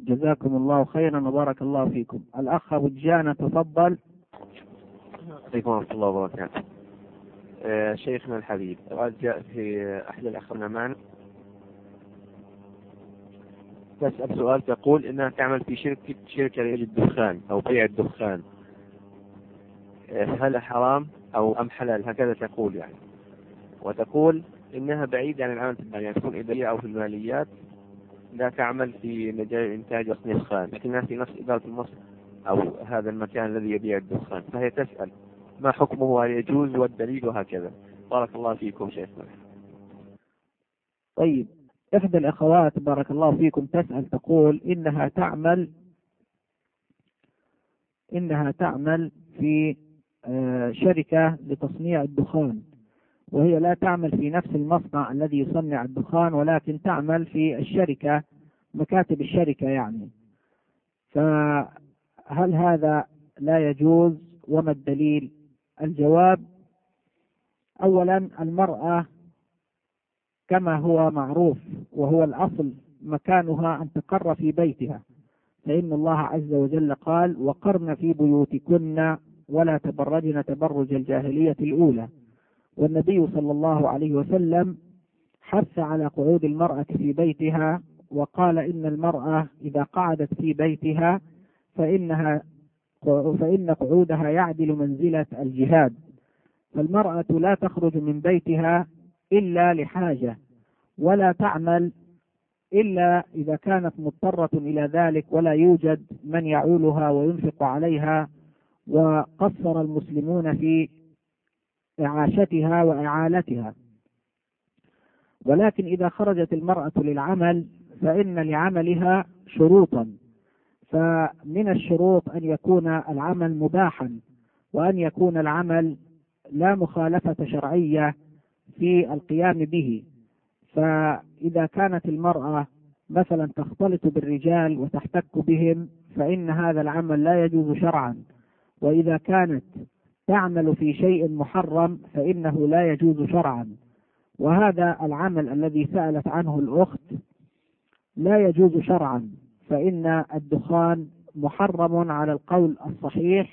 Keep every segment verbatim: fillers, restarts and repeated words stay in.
جزاكم الله خيرا وبارك الله فيكم. الأخ أبو جانا تفضل. عليكم ورحمة الله وبركاته. آه شيخنا الحبيب، قد جاء في أحد الأخوان معنا تسأل سؤال، تقول إنها تعمل في شركة شركة للدخان أو بيع الدخان، آه هل حرام أو أم حلال؟ هكذا تقول يعني. وتقول إنها بعيدة عن العمل في المال، يعني تكون إدارية أو في الماليات، لا تعمل في مجال الإنتاج وتصنيع الدخان، لكنها في نفس إدارة المصنع أو هذا المكان الذي يبيع الدخان. فهي تسأل ما حكمه، هل يجوز والدليل وهكذا. بارك الله فيكم شيخنا. طيب، إحدى الأخوات بارك الله فيكم تسأل تقول إنها تعمل إنها تعمل في شركة لتصنيع الدخان، وهي لا تعمل في نفس المصنع الذي يصنع الدخان، ولكن تعمل في الشركة، مكاتب الشركة يعني. فهل هذا لا يجوز وما الدليل؟ الجواب: أولا، المرأة كما هو معروف وهو الأصل مكانها أن تقر في بيتها، فإن الله عز وجل قال: وقرن في بيوتكن ولا تبرجن تبرج الجاهلية الأولى. والنبي صلى الله عليه وسلم حث على قعود المرأة في بيتها، وقال: إن المرأة إذا قعدت في بيتها فإنها فإن قعودها يعدل منزلة الجهاد. فالمرأة لا تخرج من بيتها إلا لحاجة، ولا تعمل إلا إذا كانت مضطرة إلى ذلك ولا يوجد من يعولها وينفق عليها، وقصر المسلمون في إعاشتها وإعالتها. ولكن إذا خرجت المرأة للعمل فإن لعملها شروطا، فمن الشروط أن يكون العمل مباحا، وأن يكون العمل لا مخالفة شرعية في القيام به. فإذا كانت المرأة مثلا تختلط بالرجال وتحتك بهم فإن هذا العمل لا يجوز شرعا، وإذا كانت تعمل في شيء محرم فإنه لا يجوز شرعا. وهذا العمل الذي سألت عنه الأخت لا يجوز شرعا، فإن الدخان محرم على القول الصحيح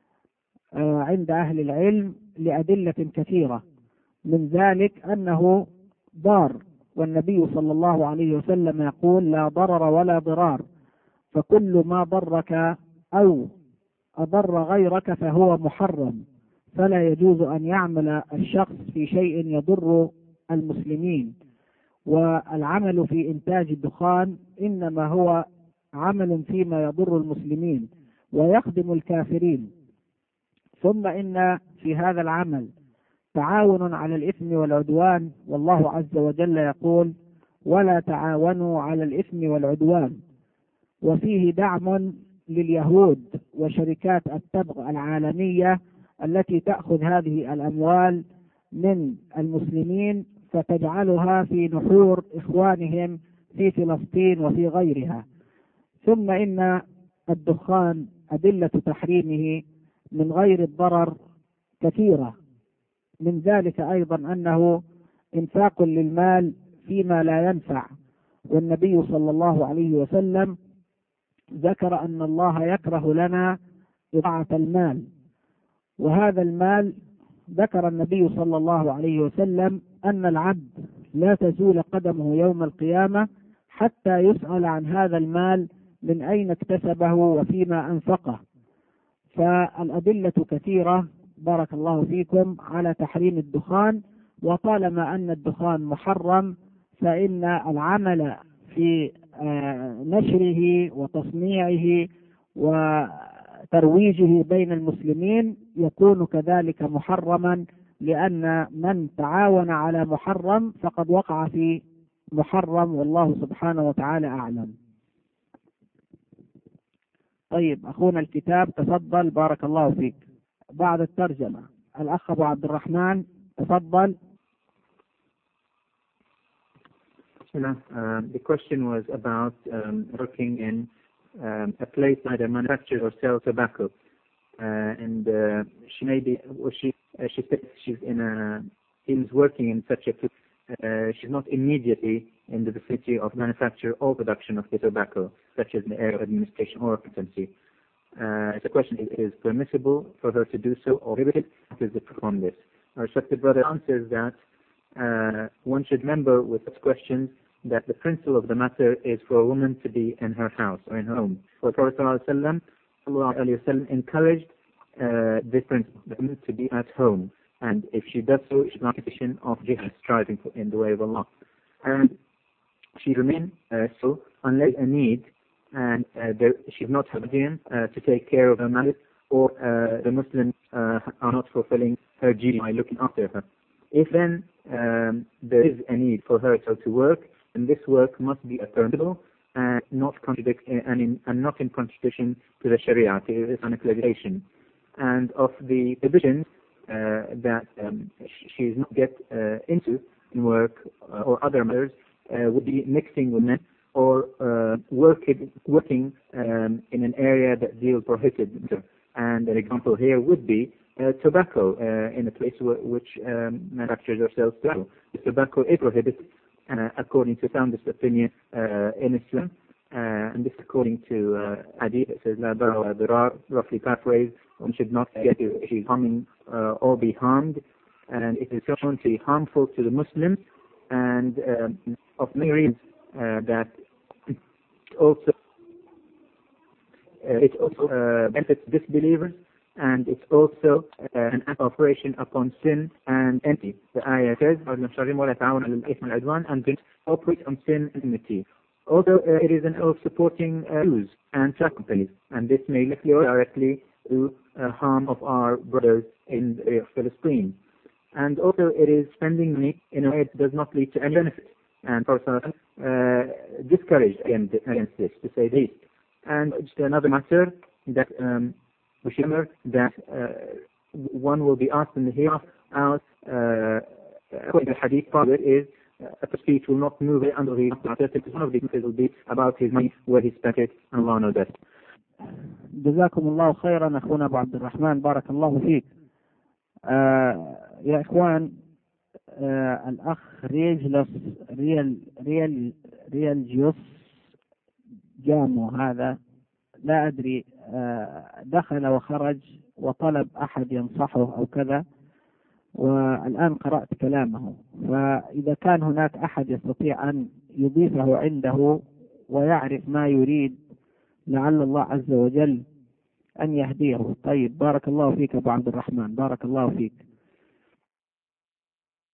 عند أهل العلم لأدلة كثيرة، من ذلك أنه ضار، والنبي صلى الله عليه وسلم يقول: لا ضرر ولا ضرار، فكل ما ضرك أو أضر غيرك فهو محرم، فلا يجوز أن يعمل الشخص في شيء يضر المسلمين. والعمل في إنتاج الدخان إنما هو عمل فيما يضر المسلمين ويخدم الكافرين. ثم إن في هذا العمل تعاون على الإثم والعدوان، والله عز وجل يقول: ولا تعاونوا على الإثم والعدوان. وفيه دعم لليهود وشركات التبغ العالمية التي تأخذ هذه الأموال من المسلمين فتجعلها في نحور إخوانهم في فلسطين وفي غيرها. ثم إن الدخان أدلة تحريمه من غير الضرر كثيرة، من ذلك أيضا أنه إنفاق للمال فيما لا ينفع، والنبي صلى الله عليه وسلم ذكر أن الله يكره لنا إضاعة المال. وهذا المال ذكر النبي صلى الله عليه وسلم أن العبد لا تزول قدمه يوم القيامة حتى يسأل عن هذا المال من أين اكتسبه وفيما أنفقه. فالأدلة كثيرة بارك الله فيكم على تحريم الدخان، وطالما أن الدخان محرم فإن العمل في نشره وتصنيعه وترويجه بين المسلمين يكون كذلك محرما، لأن من تعاون على محرم فقد وقع في محرم، والله سبحانه وتعالى أعلم. طيب، أخونا الكتاب تفضل بارك الله فيك. بعد الترجمة الأخ أبو عبد الرحمن تفضل. Uh, the question was about um, working in um, a place that either manufactures or sells tobacco, uh, and uh, she may be, or she uh, she says she's in a, she's working in such a place, uh, she's not immediately in the vicinity of manufacture or production of the tobacco, such as in the area of administration or occupancy. Uh, the question is, is permissible for her to do so or prohibited to perform this? Our respected brother answers that uh, one should remember with such questions that the principle of the matter is for a woman to be in her house or in her home. For the Prophet ﷺ encouraged uh, this principle, the woman to be at home. And if she does so, she's not in a position of jihad, striving for, in the way of Allah. And she remains uh, so unless a need, and uh, there, she's not Habdian uh, to take care of her marriage, or uh, the Muslims uh, are not fulfilling her duty by looking after her. If then um, there is a need for her so to work, then this work must be permissible and not contradict and, in, and not in contradiction to the Sharia, to the Islamic legislation. And of the provisions uh, that um, she is not get uh, into in work uh, or other matters uh, would be mixing with men or uh, working, working um, in an area that deals prohibited. And an example here would be uh, tobacco uh, in a place w- which um, manufactures or sells tobacco. The tobacco is prohibited uh, according to soundest opinion uh, in Islam, uh, and this according to uh, hadith. It says la darar wa dirar, roughly paraphrased, one should not get to she's harming uh, or be harmed, and it is shown to be harmful to the Muslims, and um, of many reasons uh, that also Uh, it also uh, benefits disbelievers, and it's also uh, an operation upon sin and enmity. The ayah says, and don't operate on sin and enmity. Also, uh, it is an oath supporting uh, Jews and track companies, and this may likely or directly do uh, harm of our brothers in uh, Palestine. And also, it is spending money in a way that does not lead to any benefit. And Prophet uh, discouraged against, against this, to say the least. And just another matter that um, we should remember that uh, one will be asked in the hereafter out, uh, according to the hadith, part of it is uh, a speech will not move it under the one of the things will be about his money, where he spent it, and Allah knows best. جزاكم الله خيرا أخونا أبو عبد الرحمن، بارك الله فيك. آه يا إخوان، آه الأخ ريجلس ريال ريال ريال جيوس جامو هذا، لا أدري دخل وخرج وطلب أحد ينصحه أو كذا، والآن قرأت كلامه. فإذا كان هناك أحد يستطيع أن يضيفه عنده ويعرف ما يريد، لعل الله عز وجل أن يهديه. طيب، بارك الله فيك أبو عبد الرحمن، بارك الله فيك.